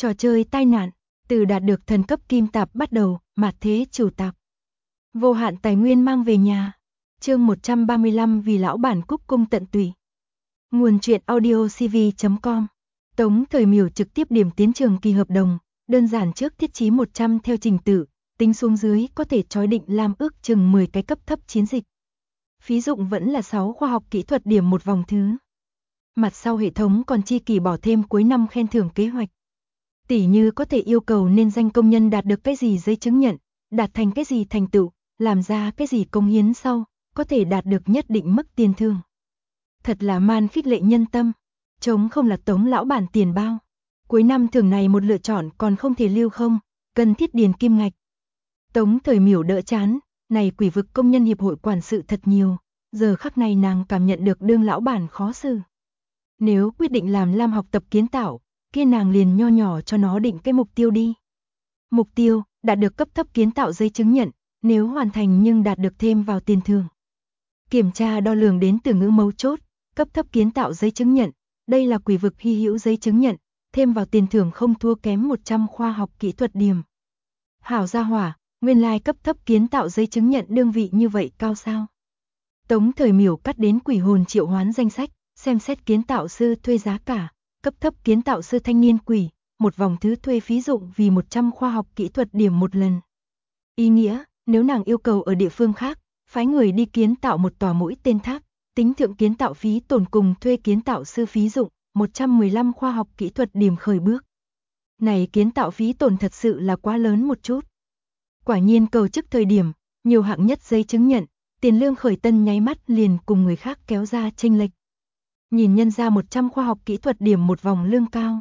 Trò chơi tai nạn, từ đạt được thần cấp kim tạp bắt đầu, mạt thế chủ tạp. Vô hạn tài nguyên mang về nhà. Chương 135 vì lão bản cúc cung tận tụy. Nguồn truyện audiocv.com. Tống Thời Miểu trực tiếp điểm tiến trường kỳ hợp đồng, đơn giản trước thiết chí 100 theo trình tự, tính xuống dưới có thể chói định làm ước chừng 10 cái cấp thấp chiến dịch. Phí dụng vẫn là 6 khoa học kỹ thuật điểm một vòng thứ. Mặt sau hệ thống còn chi kỳ bỏ thêm cuối năm khen thưởng kế hoạch. Tỉ như có thể yêu cầu nên danh công nhân đạt được cái gì giấy chứng nhận, đạt thành cái gì thành tựu, làm ra cái gì công hiến sau, có thể đạt được nhất định mức tiền thưởng. Thật là man khích lệ nhân tâm, chống không là Tống lão bản tiền bao. Cuối năm thưởng này một lựa chọn còn không thể lưu không, cần thiết điền kim ngạch. Tống Thời Miểu đỡ chán, này quỷ vực công nhân hiệp hội quản sự thật nhiều, giờ khắc này nàng cảm nhận được đương lão bản khó xử. Nếu quyết định làm học tập kiến tạo, kia nàng liền nho nhỏ cho nó định cái mục tiêu đi. Mục tiêu, đạt được cấp thấp kiến tạo giấy chứng nhận, nếu hoàn thành nhưng đạt được thêm vào tiền thưởng. Kiểm tra đo lường đến từ ngữ mấu chốt, cấp thấp kiến tạo giấy chứng nhận, đây là quỷ vực hy hữu giấy chứng nhận, thêm vào tiền thưởng không thua kém 100 khoa học kỹ thuật điểm. Hảo gia hỏa, nguyên lai cấp thấp kiến tạo giấy chứng nhận đương vị như vậy cao sao? Tống Thời Miểu cắt đến quỷ hồn triệu hoán danh sách, xem xét kiến tạo sư thuê giá cả, cấp thấp kiến tạo sư thanh niên quỷ, một vòng thứ thuê phí dụng vì 100 khoa học kỹ thuật điểm một lần. Ý nghĩa, nếu nàng yêu cầu ở địa phương khác, phái người đi kiến tạo một tòa mũi tên tháp, tính thượng kiến tạo phí tổn cùng thuê kiến tạo sư phí dụng, 115 khoa học kỹ thuật điểm khởi bước. Này kiến tạo phí tổn thật sự là quá lớn một chút. Quả nhiên cầu chức thời điểm, nhiều hạng nhất giấy chứng nhận, tiền lương khởi tân nháy mắt liền cùng người khác kéo ra chênh lệch. Nhìn nhân ra 100 khoa học kỹ thuật điểm một vòng lương cao.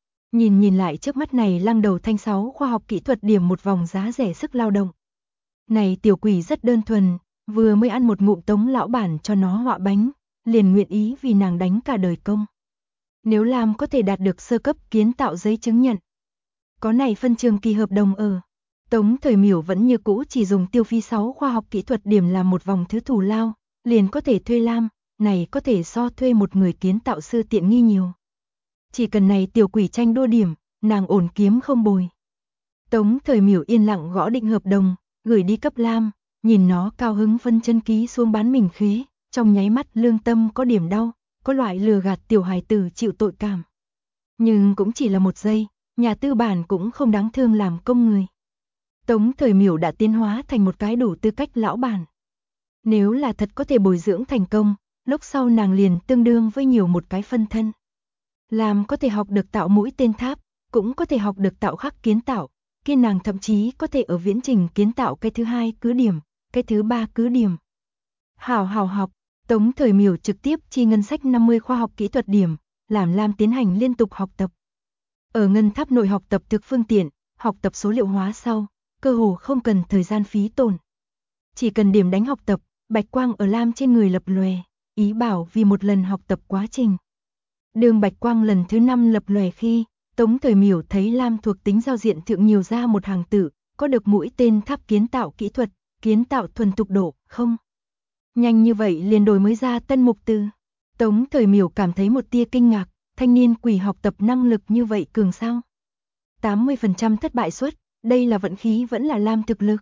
Nhìn lại trước mắt này lăng đầu thanh 6 khoa học kỹ thuật điểm một vòng giá rẻ sức lao động. Này tiểu quỷ rất đơn thuần, vừa mới ăn một ngụm Tống lão bản cho nó họa bánh, liền nguyện ý vì nàng đánh cả đời công. Nếu làm có thể đạt được sơ cấp kiến tạo giấy chứng nhận. Có này phân trường kỳ hợp đồng ở. Tống Thời Miểu vẫn như cũ chỉ dùng tiêu phí 6 khoa học kỹ thuật điểm làm một vòng thứ thù lao, liền có thể thuê lam, này có thể so thuê một người kiến tạo sư tiện nghi nhiều. Chỉ cần này tiểu quỷ tranh đua điểm, nàng ổn kiếm không bồi. Tống Thời Miểu yên lặng gõ định hợp đồng, gửi đi cấp lam, nhìn nó cao hứng phân chân ký xuống bán mình khế, trong nháy mắt lương tâm có điểm đau, có loại lừa gạt tiểu hài tử chịu tội cảm. Nhưng cũng chỉ là một giây, nhà tư bản cũng không đáng thương làm công người. Tống Thời Miểu đã tiến hóa thành một cái đủ tư cách lão bản. Nếu là thật có thể bồi dưỡng thành công, lúc sau nàng liền tương đương với nhiều một cái phân thân. Làm có thể học được tạo mũi tên tháp, cũng có thể học được tạo khắc kiến tạo, kia nàng thậm chí có thể ở viễn trình kiến tạo cái thứ hai cứ điểm, cái thứ ba cứ điểm. Hảo học, Tống Thời Miểu trực tiếp chi ngân sách 50 khoa học kỹ thuật điểm, làm Lam tiến hành liên tục học tập. Ở ngân tháp nội học tập thực phương tiện, học tập số liệu hóa sau, cơ hồ không cần thời gian phí tổn. Chỉ cần điểm đánh học tập, bạch quang ở Lam trên người lập lòe, ý bảo vì một lần học tập quá trình. Đường bạch quang lần thứ 5 lập lòe khi, Tống Thời Miểu thấy Lam thuộc tính giao diện thượng nhiều ra một hàng tử, có được mũi tên tháp kiến tạo kỹ thuật, kiến tạo thuần thục độ, không. Nhanh như vậy liền đổi mới ra tân mục từ. Tống Thời Miểu cảm thấy một tia kinh ngạc, thanh niên quỷ học tập năng lực như vậy cường sao? 80% thất bại suất, đây là vận khí vẫn là Lam thực lực.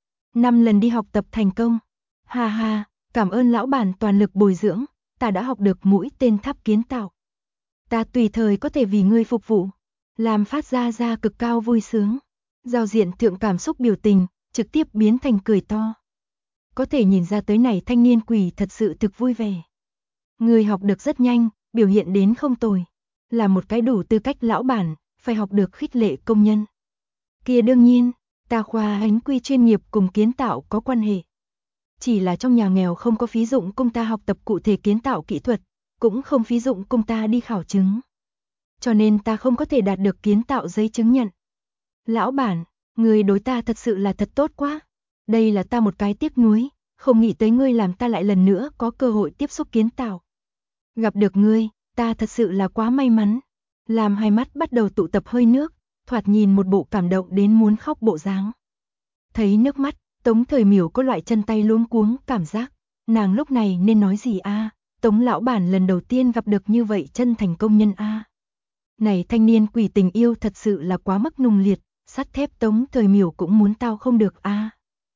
5 lần đi học tập thành công. Ha ha, cảm ơn lão bản toàn lực bồi dưỡng, ta đã học được mũi tên tháp kiến tạo. Ta tùy thời có thể vì ngươi phục vụ. Lam phát ra cực cao vui sướng. Giao diện thượng cảm xúc biểu tình, trực tiếp biến thành cười to. Có thể nhìn ra tới này thanh niên quỷ thật sự thực vui vẻ. Người học được rất nhanh, biểu hiện đến không tồi. Là một cái đủ tư cách lão bản, phải học được khích lệ công nhân. Kia đương nhiên, ta khoa ánh quy chuyên nghiệp cùng kiến tạo có quan hệ. Chỉ là trong nhà nghèo không có phí dụng công ta học tập cụ thể kiến tạo kỹ thuật, cũng không phí dụng công ta đi khảo chứng. Cho nên ta không có thể đạt được kiến tạo giấy chứng nhận. Lão bản, người đối ta thật sự là thật tốt quá. Đây là ta một cái tiếc nuối, không nghĩ tới ngươi làm ta lại lần nữa có cơ hội tiếp xúc kiến tạo. Gặp được ngươi, ta thật sự là quá may mắn. Làm hai mắt bắt đầu tụ tập hơi nước, thoạt nhìn một bộ cảm động đến muốn khóc bộ dáng. Thấy nước mắt, Tống Thời Miểu có loại chân tay luống cuống cảm giác. Nàng lúc này nên nói gì a? Tống lão bản lần đầu tiên gặp được như vậy chân thành công nhân a. Này thanh niên quỷ, tình yêu thật sự là quá mức nung liệt, sắt thép Tống Thời Miểu cũng muốn tao không được a.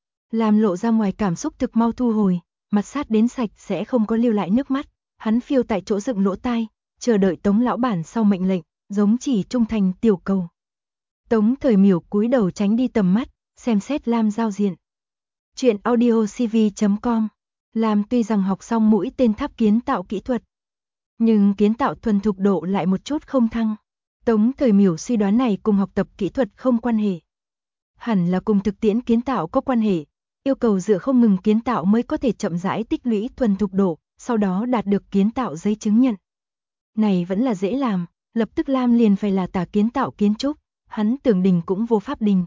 Làm lộ ra ngoài cảm xúc thực mau thu hồi, mặt sát đến sạch sẽ không có lưu lại nước mắt, hắn phiêu tại chỗ dựng lỗ tai, chờ đợi Tống lão bản sau mệnh lệnh, giống chỉ trung thành tiểu cầu. Tống Thời Miểu cúi đầu tránh đi tầm mắt, xem xét Lam giao diện. Chuyện audiocv.com. Lam tuy rằng học xong mũi tên tháp kiến tạo kỹ thuật, nhưng kiến tạo thuần thục độ lại một chút không thăng. Tống Thời Miểu suy đoán này cùng học tập kỹ thuật không quan hệ. Hẳn là cùng thực tiễn kiến tạo có quan hệ, yêu cầu dựa không ngừng kiến tạo mới có thể chậm rãi tích lũy thuần thục độ, sau đó đạt được kiến tạo giấy chứng nhận. Này vẫn là dễ làm, lập tức Lam liền phải là tả kiến tạo kiến trúc, hắn tưởng đình cũng vô pháp đình.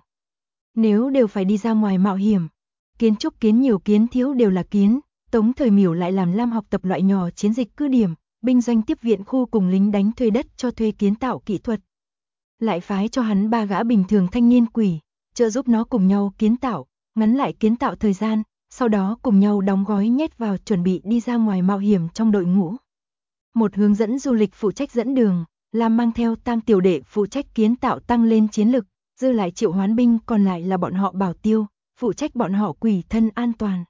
Nếu đều phải đi ra ngoài mạo hiểm, kiến trúc kiến nhiều kiến thiếu đều là kiến, Tống Thời Miểu lại làm Lam học tập loại nhỏ chiến dịch cứ điểm, binh doanh tiếp viện khu cùng lính đánh thuê đất cho thuê kiến tạo kỹ thuật. Lại phái cho hắn 3 gã bình thường thanh niên quỷ, trợ giúp nó cùng nhau kiến tạo, ngắn lại kiến tạo thời gian, sau đó cùng nhau đóng gói nhét vào chuẩn bị đi ra ngoài mạo hiểm trong đội ngũ. Một hướng dẫn du lịch phụ trách dẫn đường, Lam mang theo Tam tiểu đệ phụ trách kiến tạo tăng lên chiến lực, dư lại triệu hoán binh còn lại là bọn họ bảo tiêu, phụ trách bọn họ quỷ thân an toàn.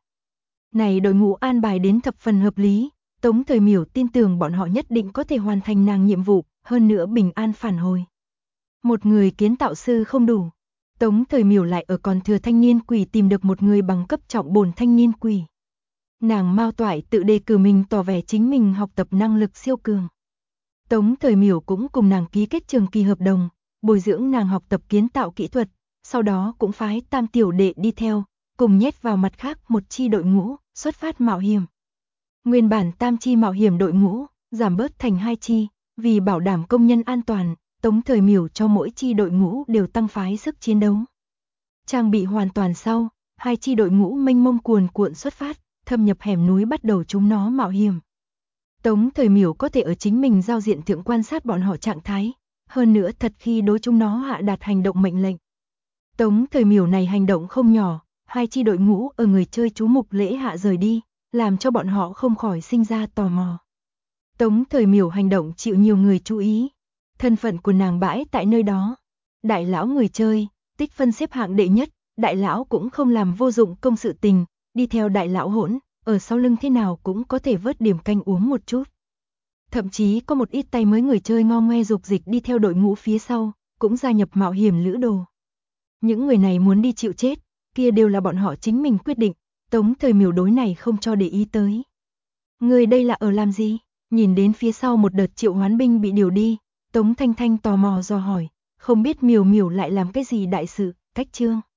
Này đội ngũ an bài đến thập phần hợp lý, Tống Thời Miểu tin tưởng bọn họ nhất định có thể hoàn thành nàng nhiệm vụ, hơn nữa bình an phản hồi. Một người kiến tạo sư không đủ, Tống Thời Miểu lại ở còn thừa thanh niên quỷ tìm được một người bằng cấp trọng bổn thanh niên quỷ. Nàng Mao Toại tự đề cử mình tỏ vẻ chính mình học tập năng lực siêu cường. Tống Thời Miểu cũng cùng nàng ký kết trường kỳ hợp đồng, bồi dưỡng nàng học tập kiến tạo kỹ thuật, sau đó cũng phái Tam tiểu đệ đi theo, cùng nhét vào mặt khác một chi đội ngũ, xuất phát mạo hiểm. Nguyên bản Tam chi mạo hiểm đội ngũ, giảm bớt thành 2 chi, vì bảo đảm công nhân an toàn, Tống Thời Miểu cho mỗi chi đội ngũ đều tăng phái sức chiến đấu. Trang bị hoàn toàn sau, 2 chi đội ngũ mênh mông cuồn cuộn xuất phát, thâm nhập hẻm núi bắt đầu chúng nó mạo hiểm. Tống Thời Miểu có thể ở chính mình giao diện thượng quan sát bọn họ trạng thái, hơn nữa thật khi đối chúng nó hạ đạt hành động mệnh lệnh. Tống Thời Miểu này hành động không nhỏ, 2 chi đội ngũ ở người chơi chú mục lễ hạ rời đi, làm cho bọn họ không khỏi sinh ra tò mò. Tống Thời Miểu hành động chịu nhiều người chú ý, thân phận của nàng bãi tại nơi đó. Đại lão người chơi, tích phân xếp hạng đệ nhất, đại lão cũng không làm vô dụng công sự tình, đi theo đại lão hỗn, ở sau lưng thế nào cũng có thể vớt điểm canh uống một chút. Thậm chí có một ít tay mới người chơi ngo ngoe dục dịch đi theo đội ngũ phía sau, cũng gia nhập mạo hiểm lữ đồ. Những người này muốn đi chịu chết, kia đều là bọn họ chính mình quyết định, Tống Thời Miểu đối này không cho để ý tới. Người đây là ở làm gì? Nhìn đến phía sau một đợt triệu hoán binh bị điều đi, Tống Thanh Thanh tò mò dò hỏi, không biết Miểu Miểu lại làm cái gì đại sự, cách chương.